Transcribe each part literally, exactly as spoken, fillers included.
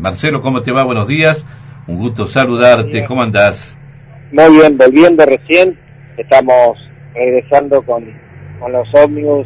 Marcelo, ¿cómo te va? Buenos días, un gusto saludarte, ¿cómo andás? Muy bien, volviendo recién, estamos regresando con, con los ómnibus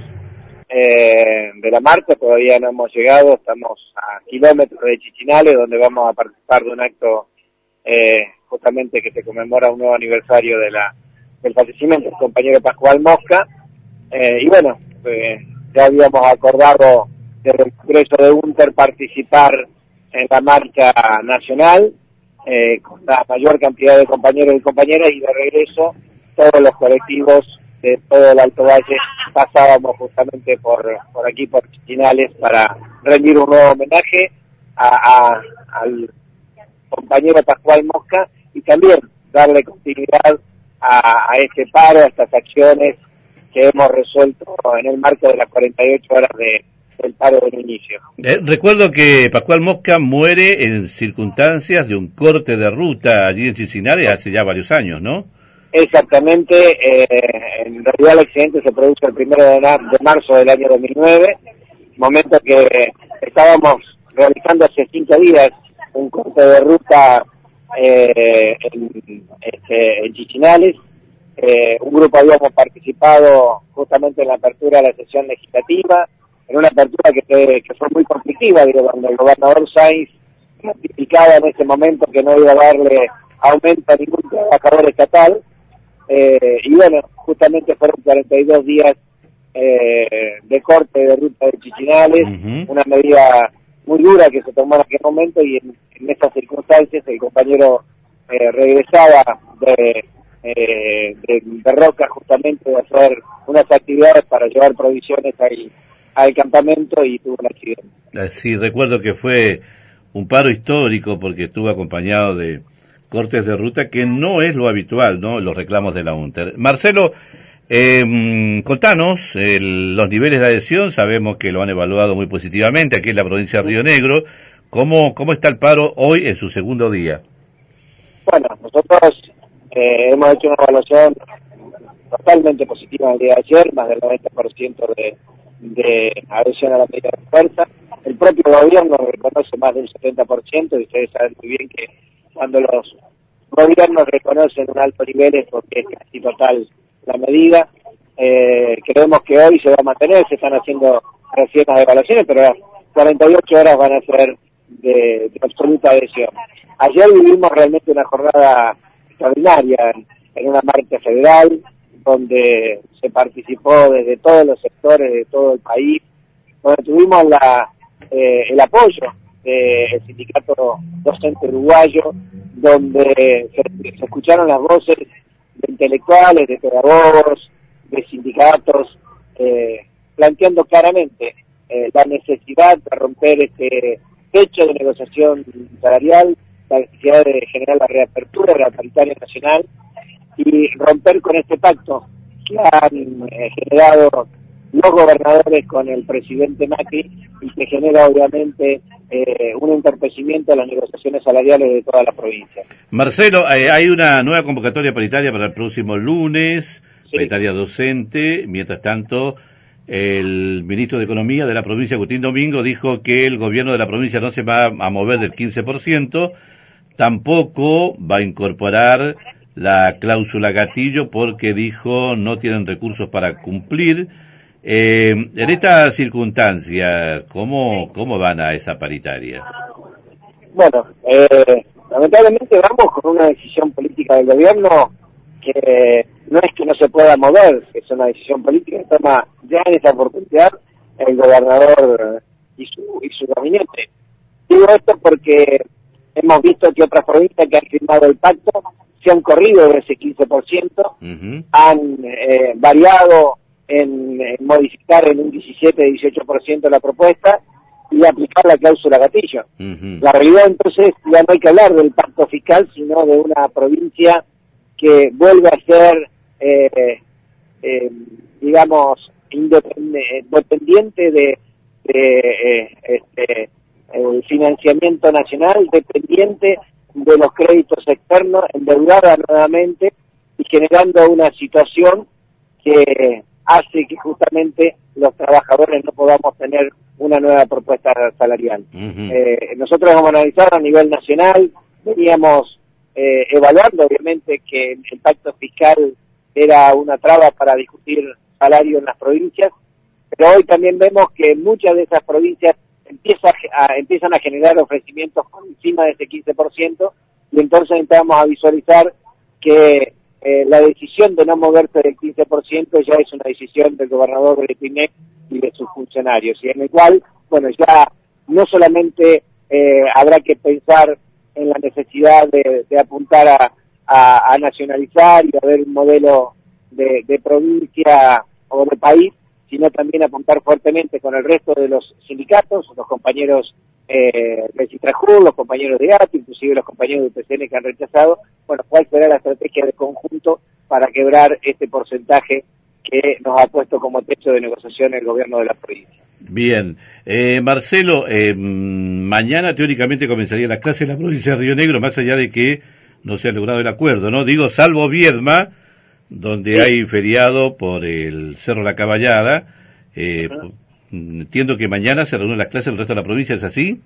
eh, de la marcha, todavía no hemos llegado, estamos a kilómetros de Chichinales, donde vamos a participar de un acto eh, justamente que se conmemora un nuevo aniversario de la del fallecimiento del compañero Pascual Mosca, eh, y bueno, eh, ya habíamos acordado desde el Congreso de UNTER participar en la marcha nacional, eh, con la mayor cantidad de compañeros y compañeras, y de regreso todos los colectivos de todo el Alto Valle pasábamos justamente por por aquí, por Chichinales, para rendir un nuevo homenaje a, a, al compañero Pascual Mosca y también darle continuidad a, a este paro, a estas acciones que hemos resuelto en el marco de las cuarenta y ocho horas de el paro del inicio. Eh, recuerdo que Pascual Mosca muere en circunstancias de un corte de ruta allí en Chichinales hace ya varios años, ¿no? Exactamente, eh, en realidad el accidente se produce el primero de, de marzo del año dos mil nueve, momento que estábamos realizando hace cinco días un corte de ruta eh, en, este, en Chichinales. Eh, un grupo habíamos participado justamente en la apertura de la sesión legislativa, en una apertura que, fue, que fue muy conflictiva, digo, donde el gobernador Sáenz notificaba en ese momento que no iba a darle aumento a ningún trabajador estatal, eh, y bueno, justamente fueron cuarenta y dos días eh, de corte de ruta de Chichinales, uh-huh. Una medida muy dura que se tomó en aquel momento, y en, en estas circunstancias el compañero eh, regresaba de, eh, de, de Roca justamente de hacer unas actividades para llevar provisiones ahí al campamento y tuvo un accidente. Sí, recuerdo que fue un paro histórico porque estuvo acompañado de cortes de ruta, que no es lo habitual, ¿no? Los reclamos de la UNTER. Marcelo, eh, contanos el, los niveles de adhesión, sabemos que lo han evaluado muy positivamente aquí en la provincia de Río Negro. ¿Cómo, cómo está el paro hoy en su segundo día? Bueno, nosotros eh, hemos hecho una evaluación totalmente positiva el día de ayer, más del noventa por ciento de de adhesión a la medida de fuerza. El propio gobierno reconoce más del setenta por ciento, y ustedes saben muy bien que cuando los gobiernos reconocen un alto nivel es porque es casi total la medida. Eh, creemos que hoy se va a mantener, se están haciendo recién las evaluaciones, pero las cuarenta y ocho horas van a ser de, de absoluta adhesión. Ayer vivimos realmente una jornada extraordinaria en, en una marcha federal, donde se participó desde todos los sectores de todo el país, donde tuvimos la, eh, el apoyo del sindicato docente uruguayo, donde se, se escucharon las voces de intelectuales, de pedagogos, de sindicatos, eh, planteando claramente eh, la necesidad de romper este techo de negociación salarial, la necesidad de generar la reapertura de la paritaria nacional, y romper con este pacto que han eh, generado los gobernadores con el presidente Macri, y que genera obviamente eh, un entorpecimiento a las negociaciones salariales de toda la provincia. Marcelo, eh, hay una nueva convocatoria paritaria para el próximo lunes, sí. Paritaria docente. Mientras tanto, el ministro de Economía de la provincia, Agustín Domingo, dijo que el gobierno de la provincia no se va a mover del quince por ciento, tampoco va a incorporar la cláusula gatillo porque dijo no tienen recursos para cumplir. Eh, en esta circunstancia, ¿cómo, cómo van a esa paritaria? Bueno, eh, lamentablemente vamos con una decisión política del gobierno que no es que no se pueda mover, es una decisión política que toma ya en esta oportunidad el gobernador y su, y su gabinete. Digo esto porque hemos visto que otras provincias que han firmado el pacto se han corrido de ese quince por ciento, uh-huh. han eh, variado en, en modificar en un diecisiete, dieciocho por ciento la propuesta y aplicar la cláusula gatillo. Uh-huh. La realidad entonces ya no hay que hablar del pacto fiscal, sino de una provincia que vuelve a ser, eh, eh, digamos, independiente de, de eh, este, el financiamiento nacional, dependiente de los créditos externos, endeudada nuevamente y generando una situación que hace que justamente los trabajadores no podamos tener una nueva propuesta salarial. Uh-huh. eh, nosotros hemos analizado a nivel nacional, veníamos eh, evaluando obviamente que el pacto fiscal era una traba para discutir salario en las provincias, pero hoy también vemos que muchas de esas provincias empieza a, empiezan a generar ofrecimientos por encima de ese quince por ciento, y entonces entramos a visualizar que eh, la decisión de no moverse del quince por ciento ya es una decisión del gobernador del P I M E C y de sus funcionarios, y en el cual, bueno, ya no solamente eh, habrá que pensar en la necesidad de, de apuntar a, a, a nacionalizar y a ver un modelo de, de provincia o de país, sino también apuntar fuertemente con el resto de los sindicatos, los compañeros eh, de Citrajur, los compañeros de A T, inclusive los compañeros de U P C N que han rechazado, bueno, cuál será la estrategia de conjunto para quebrar este porcentaje que nos ha puesto como techo de negociación el gobierno de la provincia. Bien. Eh, Marcelo, eh, mañana teóricamente comenzaría las clases en la provincia de Río Negro, más allá de que no se ha logrado el acuerdo, ¿no? Digo, salvo Viedma, donde sí hay feriado por el Cerro La Caballada. Eh, uh-huh. Entiendo que mañana se reúnen las clases en el resto de la provincia, ¿es así?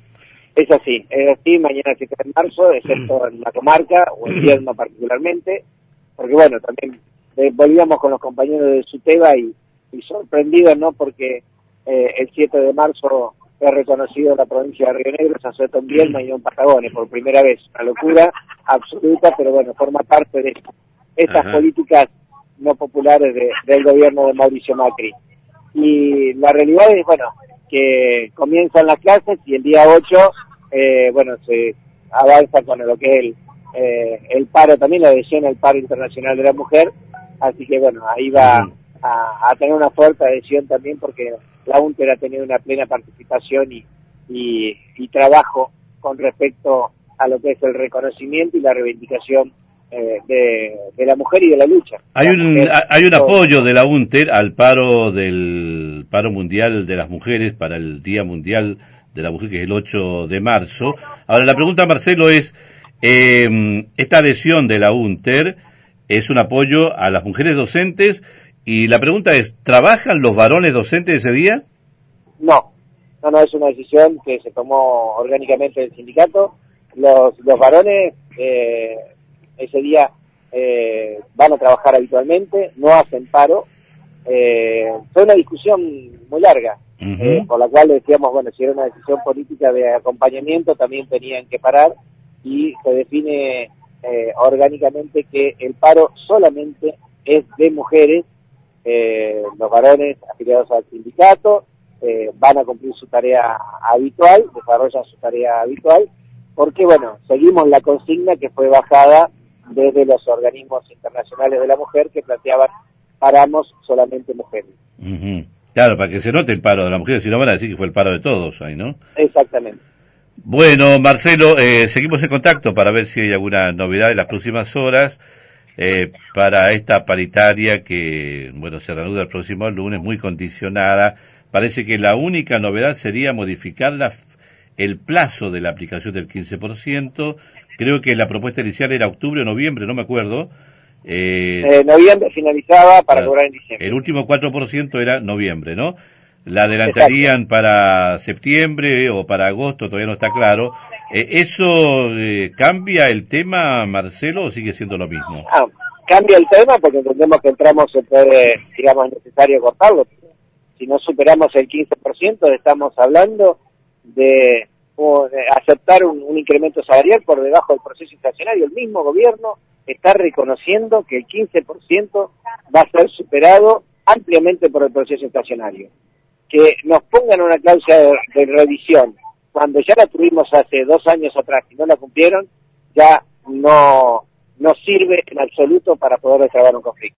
Es así, es así, mañana siete de marzo, excepto en la comarca, o en Viedma particularmente, porque bueno, también eh, volvíamos con los compañeros de Suteba y, y sorprendidos, ¿no?, porque eh, el siete de marzo es reconocido la provincia de Río Negro, San Soto en Viedma y no en Patagones, por primera vez, una locura absoluta, pero bueno, forma parte de estas Ajá. políticas no populares de, del gobierno de Mauricio Macri. Y la realidad es, bueno, que comienzan las clases y el día ocho, eh, bueno, se avanza con lo que es el, eh, el paro, también la adhesión al paro internacional de la mujer, así que bueno, ahí va a, a tener una fuerte adhesión también porque la UNTER ha tenido una plena participación y, y, y trabajo con respecto a lo que es el reconocimiento y la reivindicación Eh, de, de la mujer y de la lucha. Hay la un mujer, hay un apoyo de la UNTER al paro del paro mundial de las mujeres para el Día Mundial de la Mujer, que es el ocho de marzo. Ahora, la pregunta, Marcelo, es, eh, esta adhesión de la UNTER es un apoyo a las mujeres docentes, y la pregunta es, ¿trabajan los varones docentes ese día? No, no, no, es una decisión que se tomó orgánicamente del sindicato. Los, los varones eh, ese día eh, van a trabajar habitualmente, no hacen paro. Eh, fue una discusión muy larga, uh-huh. eh, por la cual decíamos, bueno, si era una decisión política de acompañamiento, también tenían que parar, y se define eh, orgánicamente que el paro solamente es de mujeres. Eh, los varones afiliados al sindicato eh, van a cumplir su tarea habitual, desarrollan su tarea habitual, porque, bueno, seguimos la consigna que fue bajada desde los organismos internacionales de la mujer, que planteaban paramos solamente mujeres. Uh-huh. Claro, para que se note el paro de las mujeres, si no van a decir que fue el paro de todos ahí, ¿no? Exactamente. Bueno, Marcelo, eh, seguimos en contacto para ver si hay alguna novedad en las próximas horas eh, para esta paritaria que, bueno, se reanuda el próximo lunes, muy condicionada. Parece que la única novedad sería modificar la, el plazo de la aplicación del quince por ciento. Creo que la propuesta inicial era octubre o noviembre, no me acuerdo. Eh, eh, noviembre finalizaba para cobrar en diciembre. El último cuatro por ciento era noviembre, ¿no? La adelantarían Exacto. para septiembre o para agosto, todavía no está claro. Eh, ¿Eso eh, cambia el tema, Marcelo, o sigue siendo lo mismo? Ah, cambia el tema porque entendemos que entramos, se puede, digamos, es necesario cortarlo. Si no superamos el quince por ciento, estamos hablando de aceptar un, un incremento salarial por debajo del proceso inflacionario. El mismo gobierno está reconociendo que el quince por ciento va a ser superado ampliamente por el proceso inflacionario. Que nos pongan una cláusula de, de revisión cuando ya la tuvimos hace dos años atrás y no la cumplieron, ya no, no sirve en absoluto para poder destrabar un conflicto.